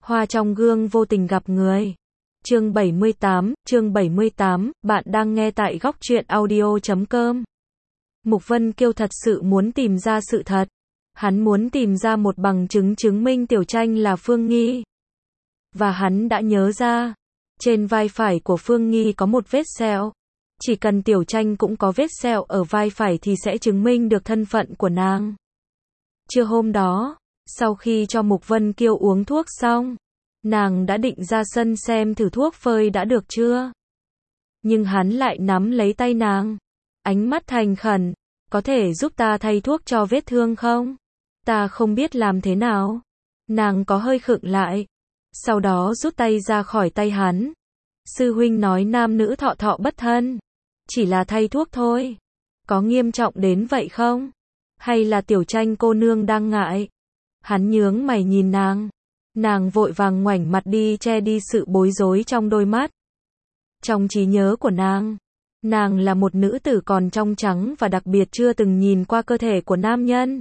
Hoa trong gương vô tình gặp người. Chương 78, bạn đang nghe tại góc truyện audio.com. Mục Vân Kiêu thật sự muốn tìm ra sự thật. Hắn muốn tìm ra một bằng chứng chứng minh Tiểu Tranh là Phương Nghi. Và hắn đã nhớ ra, trên vai phải của Phương Nghi có một vết sẹo. Chỉ cần Tiểu Tranh cũng có vết sẹo ở vai phải thì sẽ chứng minh được thân phận của nàng. Trưa hôm đó, sau khi cho Mục Vân Kiêu uống thuốc xong, nàng đã định ra sân xem thử thuốc phơi đã được chưa. Nhưng hắn lại nắm lấy tay nàng, ánh mắt thành khẩn, có thể giúp ta thay thuốc cho vết thương không? Ta không biết làm thế nào. Nàng có hơi khựng lại, sau đó rút tay ra khỏi tay hắn. Sư huynh nói nam nữ thọ thọ bất thân, chỉ là thay thuốc thôi. Có nghiêm trọng đến vậy không? Hay là Tiểu Tranh cô nương đang ngại? Hắn nhướng mày nhìn nàng. Nàng vội vàng ngoảnh mặt đi che đi sự bối rối trong đôi mắt. Trong trí nhớ của nàng là một nữ tử còn trong trắng và đặc biệt chưa từng nhìn qua cơ thể của nam nhân.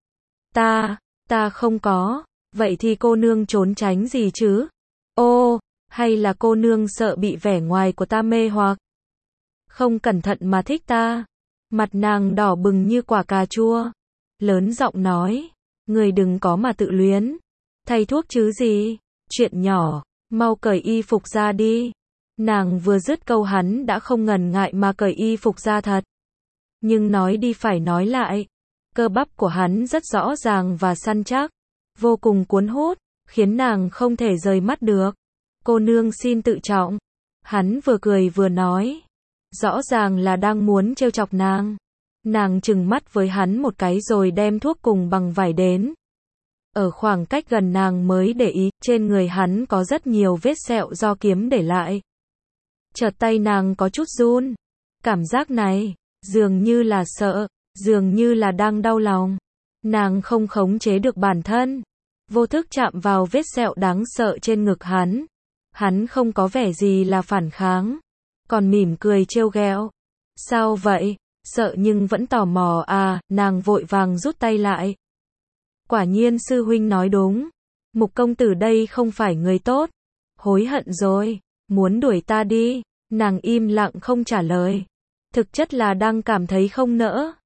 Ta không có. Vậy thì cô nương trốn tránh gì chứ? Ô, hay là cô nương sợ bị vẻ ngoài của ta mê hoặc? Không cẩn thận mà thích ta. Mặt nàng đỏ bừng như quả cà chua, lớn giọng nói, người đừng có mà tự luyến. Thay thuốc chứ gì? Chuyện nhỏ, mau cởi y phục ra đi. Nàng vừa dứt câu hắn đã không ngần ngại mà cởi y phục ra thật. Nhưng nói đi phải nói lại, cơ bắp của hắn rất rõ ràng và săn chắc, vô cùng cuốn hút, khiến nàng không thể rời mắt được. Cô nương xin tự trọng. Hắn vừa cười vừa nói, rõ ràng là đang muốn trêu chọc nàng. Nàng trừng mắt với hắn một cái rồi đem thuốc cùng bằng vải đến. Ở khoảng cách gần nàng mới để ý, trên người hắn có rất nhiều vết sẹo do kiếm để lại. Chợt tay nàng có chút run. Cảm giác này, dường như là sợ, dường như là đang đau lòng. Nàng không khống chế được bản thân, vô thức chạm vào vết sẹo đáng sợ trên ngực hắn. Hắn không có vẻ gì là phản kháng, còn mỉm cười trêu ghẹo. Sao vậy? Sợ nhưng vẫn tò mò à? Nàng vội vàng rút tay lại. Quả nhiên sư huynh nói đúng. Mục công tử đây không phải người tốt. Hối hận rồi, muốn đuổi ta đi. Nàng im lặng không trả lời. Thực chất là đang cảm thấy không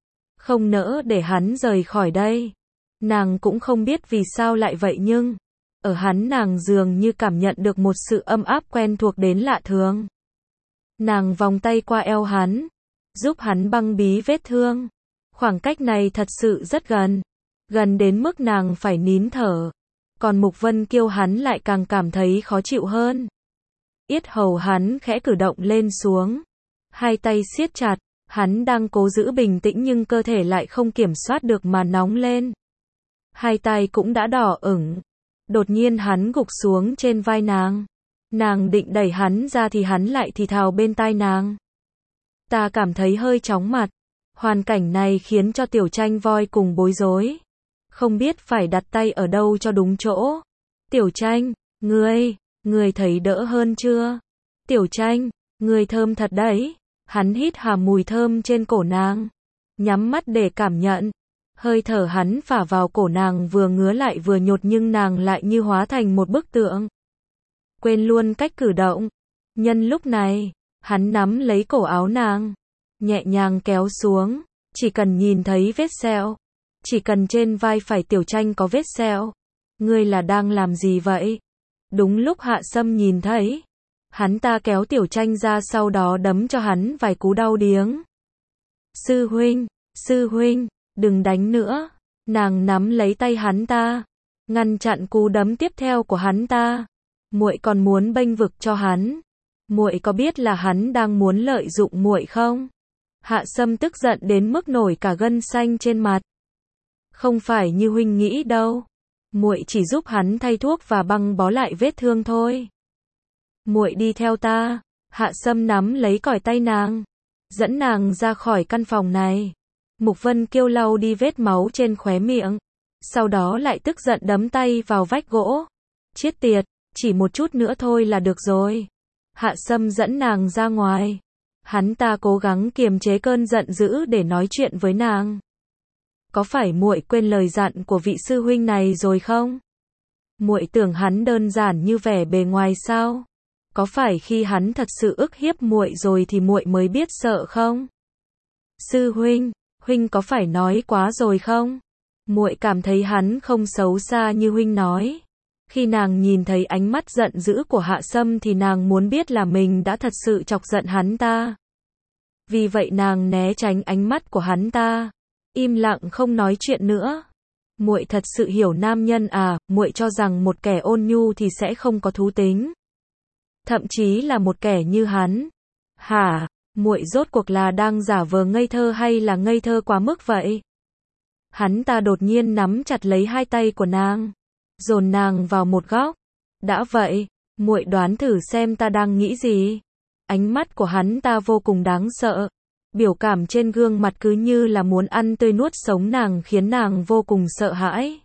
nỡ để hắn rời khỏi đây. Nàng cũng không biết vì sao lại vậy nhưng ở hắn nàng dường như cảm nhận được một sự ấm áp quen thuộc đến lạ thường. Nàng vòng tay qua eo hắn, giúp hắn băng bí vết thương. Khoảng cách này thật sự rất gần đến mức nàng phải nín thở. Còn Mục Vân Kiêu hắn lại càng cảm thấy khó chịu hơn. Yết hầu hắn khẽ cử động lên xuống, hai tay siết chặt, hắn đang cố giữ bình tĩnh nhưng cơ thể lại không kiểm soát được mà nóng lên. Hai tay cũng đã đỏ ửng. Đột nhiên hắn gục xuống trên vai nàng. Nàng định đẩy hắn ra thì hắn lại thì thào bên tai nàng. Ta cảm thấy hơi chóng mặt. Hoàn cảnh này khiến cho Tiểu Tranh voi cùng bối rối. Không biết phải đặt tay ở đâu cho đúng chỗ. Tiểu Tranh, ngươi thấy đỡ hơn chưa? Tiểu Tranh, ngươi thơm thật đấy. Hắn hít hà mùi thơm trên cổ nàng, nhắm mắt để cảm nhận. Hơi thở hắn phả vào cổ nàng vừa ngứa lại vừa nhột nhưng nàng lại như hóa thành một bức tượng. Quên luôn cách cử động. Nhân lúc này, hắn nắm lấy cổ áo nàng, nhẹ nhàng kéo xuống. Chỉ cần nhìn thấy vết sẹo, chỉ cần trên vai phải Tiểu Tranh có vết sẹo. Ngươi là đang làm gì vậy? Đúng lúc Hạ Sâm nhìn thấy, hắn ta kéo Tiểu Tranh ra sau đó đấm cho hắn vài cú đau điếng. Sư huynh, đừng đánh nữa. Nàng nắm lấy tay hắn ta, ngăn chặn cú đấm tiếp theo của hắn ta. Muội còn muốn bênh vực cho hắn. Muội có biết là hắn đang muốn lợi dụng muội không? Hạ Sâm tức giận đến mức nổi cả gân xanh trên mặt. Không phải như huynh nghĩ đâu. Muội chỉ giúp hắn thay thuốc và băng bó lại vết thương thôi. Muội đi theo ta. Hạ Sâm nắm lấy còi tay nàng, dẫn nàng ra khỏi căn phòng này. Mục Vân Kiêu lau đi vết máu trên khóe miệng, sau đó lại tức giận đấm tay vào vách gỗ. Chết tiệt, chỉ một chút nữa thôi là được rồi. Hạ Sâm dẫn nàng ra ngoài. Hắn ta cố gắng kiềm chế cơn giận dữ để nói chuyện với nàng. Có phải muội quên lời dặn của vị sư huynh này rồi không? Muội tưởng hắn đơn giản như vẻ bề ngoài sao? Có phải khi hắn thật sự ức hiếp muội rồi thì muội mới biết sợ không? Sư huynh, huynh có phải nói quá rồi không? Muội cảm thấy hắn không xấu xa như huynh nói. Khi nàng nhìn thấy ánh mắt giận dữ của Hạ Sâm thì nàng muốn biết là mình đã thật sự chọc giận hắn ta. Vì vậy nàng né tránh ánh mắt của hắn ta, im lặng không nói chuyện nữa. Muội thật sự hiểu nam nhân à? Muội cho rằng một kẻ ôn nhu thì sẽ không có thú tính, thậm chí là một kẻ như hắn. Hả? Muội rốt cuộc là đang giả vờ ngây thơ hay là ngây thơ quá mức vậy? Hắn ta đột nhiên nắm chặt lấy hai tay của nàng, dồn nàng vào một góc. Đã vậy, muội đoán thử xem ta đang nghĩ gì. Ánh mắt của hắn ta vô cùng đáng sợ. Biểu cảm trên gương mặt cứ như là muốn ăn tươi nuốt sống nàng, khiến nàng vô cùng sợ hãi.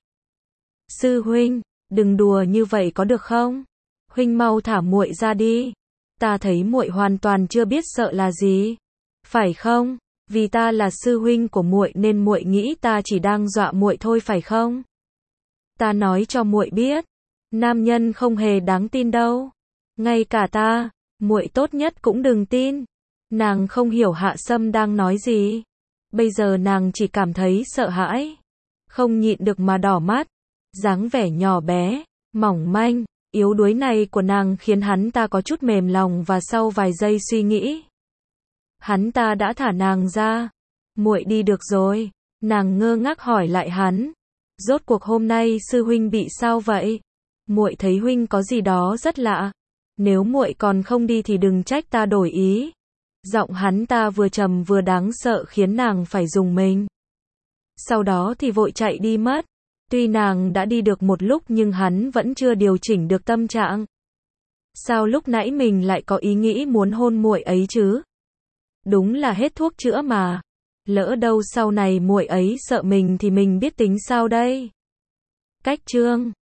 Sư huynh, đừng đùa như vậy có được không? Huynh mau thả muội ra đi. Ta thấy muội hoàn toàn chưa biết sợ là gì. Phải không? Vì ta là sư huynh của muội nên muội nghĩ ta chỉ đang dọa muội thôi phải không? Ta nói cho muội biết, nam nhân không hề đáng tin đâu. Ngay cả ta, muội tốt nhất cũng đừng tin. Nàng không hiểu Hạ Sâm đang nói gì. Bây giờ nàng chỉ cảm thấy sợ hãi, không nhịn được mà đỏ mắt. Dáng vẻ nhỏ bé, mỏng manh, yếu đuối này của nàng khiến hắn ta có chút mềm lòng và sau vài giây suy nghĩ, hắn ta đã thả nàng ra. Muội đi được rồi. Nàng ngơ ngác hỏi lại hắn. Rốt cuộc hôm nay sư huynh bị sao vậy? Muội thấy huynh có gì đó rất lạ. Nếu muội còn không đi thì đừng trách ta đổi ý. Giọng hắn ta vừa trầm vừa đáng sợ khiến nàng phải rùng mình. Sau đó thì vội chạy đi mất. Tuy nàng đã đi được một lúc nhưng hắn vẫn chưa điều chỉnh được tâm trạng. Sao lúc nãy mình lại có ý nghĩ muốn hôn muội ấy chứ? Đúng là hết thuốc chữa mà. Lỡ đâu sau này muội ấy sợ mình thì mình biết tính sao đây? Cách chương